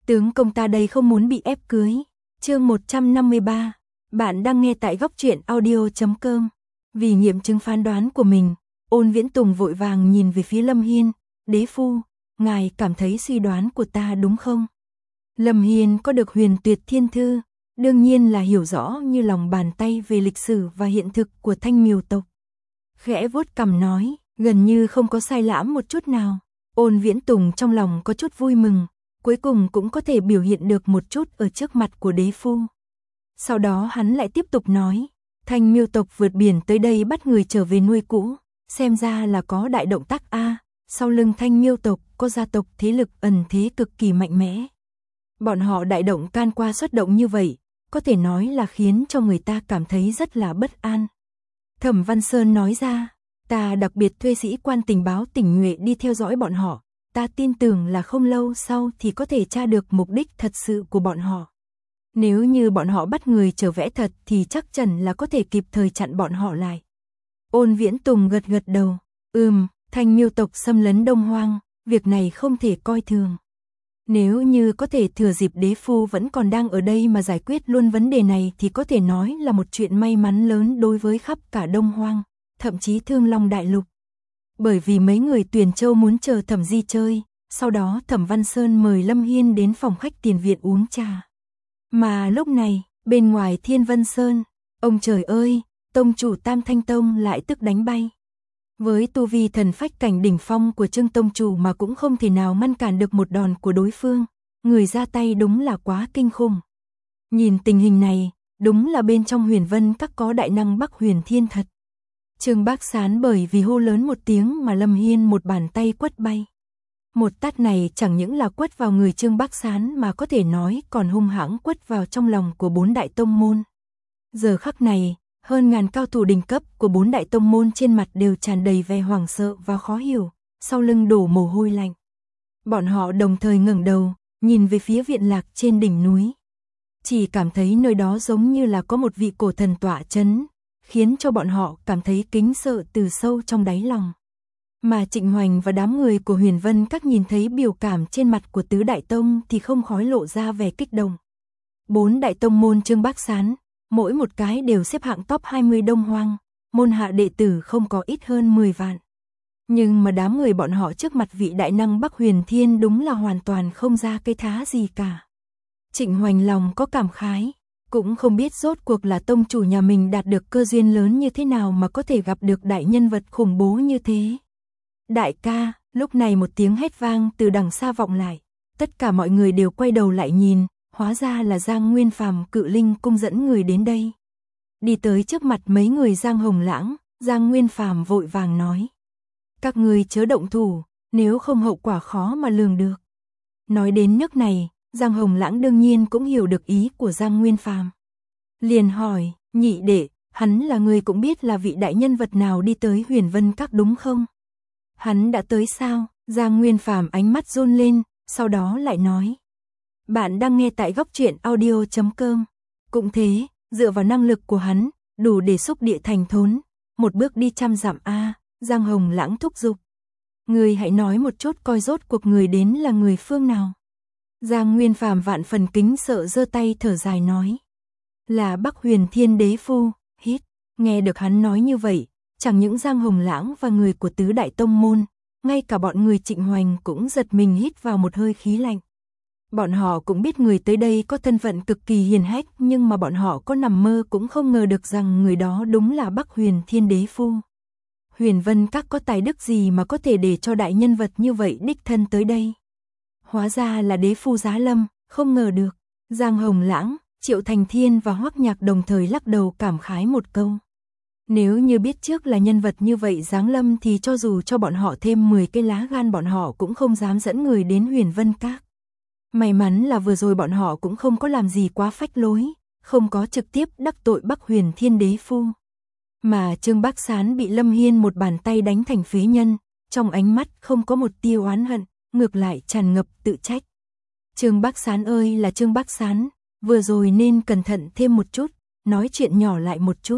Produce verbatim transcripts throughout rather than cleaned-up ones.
Tướng công ta đây không muốn bị ép cưới. Chương một trăm năm mươi ba. Bạn đang nghe tại góc truyện audio chấm com. Vì nghiệm chứng phán đoán của mình, Ôn Viễn Tùng vội vàng nhìn về phía Lâm Hiên. Đế phu, ngài cảm thấy suy đoán của ta đúng không? Lâm Hiên có được Huyền Tuyệt Thiên Thư, đương nhiên là hiểu rõ như lòng bàn tay về lịch sử và hiện thực của Thanh Miêu tộc. Khẽ vuốt cằm nói, gần như không có sai lãm một chút nào. Ôn Viễn Tùng trong lòng có chút vui mừng, cuối cùng cũng có thể biểu hiện được một chút ở trước mặt của đế phu. Sau đó hắn lại tiếp tục nói, Thanh Miêu tộc vượt biển tới đây bắt người trở về nuôi cũ, xem ra là có đại động tác a. Sau lưng Thanh Miêu tộc có gia tộc thế lực ẩn thế cực kỳ mạnh mẽ. Bọn họ đại động can qua xuất động như vậy, có thể nói là khiến cho người ta cảm thấy rất là bất an. Thẩm Văn Sơn nói ra, ta đặc biệt thuê sĩ quan tình báo Tỉnh Nhuệ đi theo dõi bọn họ, ta tin tưởng là không lâu sau thì có thể tra được mục đích thật sự của bọn họ. Nếu như bọn họ bắt người trở vẽ thật thì chắc chắn là có thể kịp thời chặn bọn họ lại. Ôn Viễn Tùng gật gật đầu, ừm, Thanh Miêu tộc xâm lấn Đông Hoang, việc này không thể coi thường. Nếu như có thể thừa dịp đế phu vẫn còn đang ở đây mà giải quyết luôn vấn đề này thì có thể nói là một chuyện may mắn lớn đối với khắp cả Đông Hoang, thậm chí Thương Long Đại Lục. Bởi vì mấy người Tuyền Châu muốn chờ Thẩm Di chơi, sau đó Thẩm Văn Sơn mời Lâm Hiên đến phòng khách tiền viện uống trà. Mà lúc này, bên ngoài Thiên Vân Sơn, ông trời ơi, tông chủ Tam Thanh Tông lại tức đánh bay. Với tu vi thần phách cảnh đỉnh phong của Trương tông chủ mà cũng không thể nào ngăn cản được một đòn của đối phương, người ra tay đúng là quá kinh khủng. Nhìn tình hình này, đúng là bên trong Huyền Vân các có đại năng Bắc Huyền Thiên thật. Trương Bác Sán bởi vì hô lớn một tiếng mà Lâm Hiên một bàn tay quất bay. Một tát này chẳng những là quất vào người Trương Bác Sán mà có thể nói còn hung hãng quất vào trong lòng của bốn đại tông môn. Giờ khắc này, hơn ngàn cao thủ đỉnh cấp của bốn đại tông môn trên mặt đều tràn đầy vẻ hoảng sợ và khó hiểu, sau lưng đổ mồ hôi lạnh. Bọn họ đồng thời ngẩng đầu, nhìn về phía viện lạc trên đỉnh núi. Chỉ cảm thấy nơi đó giống như là có một vị cổ thần tọa chấn, khiến cho bọn họ cảm thấy kính sợ từ sâu trong đáy lòng. Mà Trịnh Hoành và đám người của Huyền Vân các nhìn thấy biểu cảm trên mặt của tứ đại tông thì không khói lộ ra vẻ kích động. Bốn đại tông môn Trương Bác Sán, mỗi một cái đều xếp hạng top hai mươi Đông Hoang, môn hạ đệ tử không có ít hơn mười vạn. Nhưng mà đám người bọn họ trước mặt vị đại năng Bắc Huyền Thiên đúng là hoàn toàn không ra cái thá gì cả. Trịnh Hoành lòng có cảm khái, cũng không biết rốt cuộc là tông chủ nhà mình đạt được cơ duyên lớn như thế nào mà có thể gặp được đại nhân vật khủng bố như thế. Đại ca, lúc này một tiếng hét vang từ đằng xa vọng lại, tất cả mọi người đều quay đầu lại nhìn, hóa ra là Giang Nguyên Phàm Cự Linh cung dẫn người đến đây. Đi tới trước mặt mấy người Giang Hồng Lãng, Giang Nguyên Phàm vội vàng nói, các người chớ động thủ, nếu không hậu quả khó mà lường được. Nói đến nước này, Giang Hồng Lãng đương nhiên cũng hiểu được ý của Giang Nguyên Phàm. Liền hỏi, nhị đệ, hắn là người cũng biết là vị đại nhân vật nào đi tới Huyền Vân các đúng không? Hắn đã tới sao? Giang Nguyên Phàm ánh mắt run lên, sau đó lại nói, bạn đang nghe tại góc truyện audio chấm com. Cũng thế, dựa vào năng lực của hắn, đủ để xúc địa thành thốn, một bước đi trăm dặm a. Giang Hồng Lãng thúc giục, người hãy nói một chút coi rốt cuộc người đến là người phương nào. Giang Nguyên Phàm vạn phần kính sợ giơ tay thở dài nói, là Bắc Huyền Thiên đế phu. Hít, nghe được hắn nói như vậy, chẳng những Giang Hồng Lãng và người của tứ đại tông môn, ngay cả bọn người Trịnh Hoành cũng giật mình hít vào một hơi khí lạnh. Bọn họ cũng biết người tới đây có thân phận cực kỳ hiền hách, nhưng mà bọn họ có nằm mơ cũng không ngờ được rằng người đó đúng là Bắc Huyền Thiên đế phu. Huyền Vân các có tài đức gì mà có thể để cho đại nhân vật như vậy đích thân tới đây? Hóa ra là đế phu giá lâm, không ngờ được. Giang Hồng Lãng, Triệu Thành Thiên và Hoắc Nhạc đồng thời lắc đầu cảm khái một câu. Nếu như biết trước là nhân vật như vậy giáng lâm thì cho dù cho bọn họ thêm mười cái lá gan bọn họ cũng không dám dẫn người đến Huyền Vân các. May mắn là vừa rồi bọn họ cũng không có làm gì quá phách lối, không có trực tiếp đắc tội Bắc Huyền Thiên đế phu. Mà Trương Bác Sán bị Lâm Hiên một bàn tay đánh thành phế nhân, trong ánh mắt không có một tia oán hận, ngược lại tràn ngập tự trách. Trương Bác Sán ơi là Trương Bác Sán, vừa rồi nên cẩn thận thêm một chút, nói chuyện nhỏ lại một chút.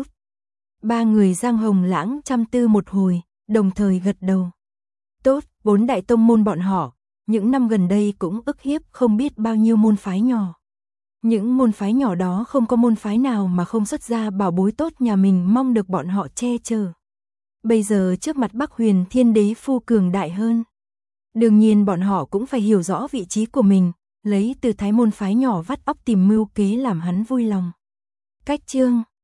Ba người Giang Hồng Lãng chăm tư một hồi, đồng thời gật đầu. Tốt, bốn đại tông môn bọn họ, những năm gần đây cũng ức hiếp không biết bao nhiêu môn phái nhỏ. Những môn phái nhỏ đó không có môn phái nào mà không xuất ra bảo bối tốt nhà mình mong được bọn họ che chở. Bây giờ trước mặt Bắc Huyền Thiên Đế Phu cường đại hơn. Đương nhiên bọn họ cũng phải hiểu rõ vị trí của mình, lấy từ thái môn phái nhỏ vắt óc tìm mưu kế làm hắn vui lòng. Cách chương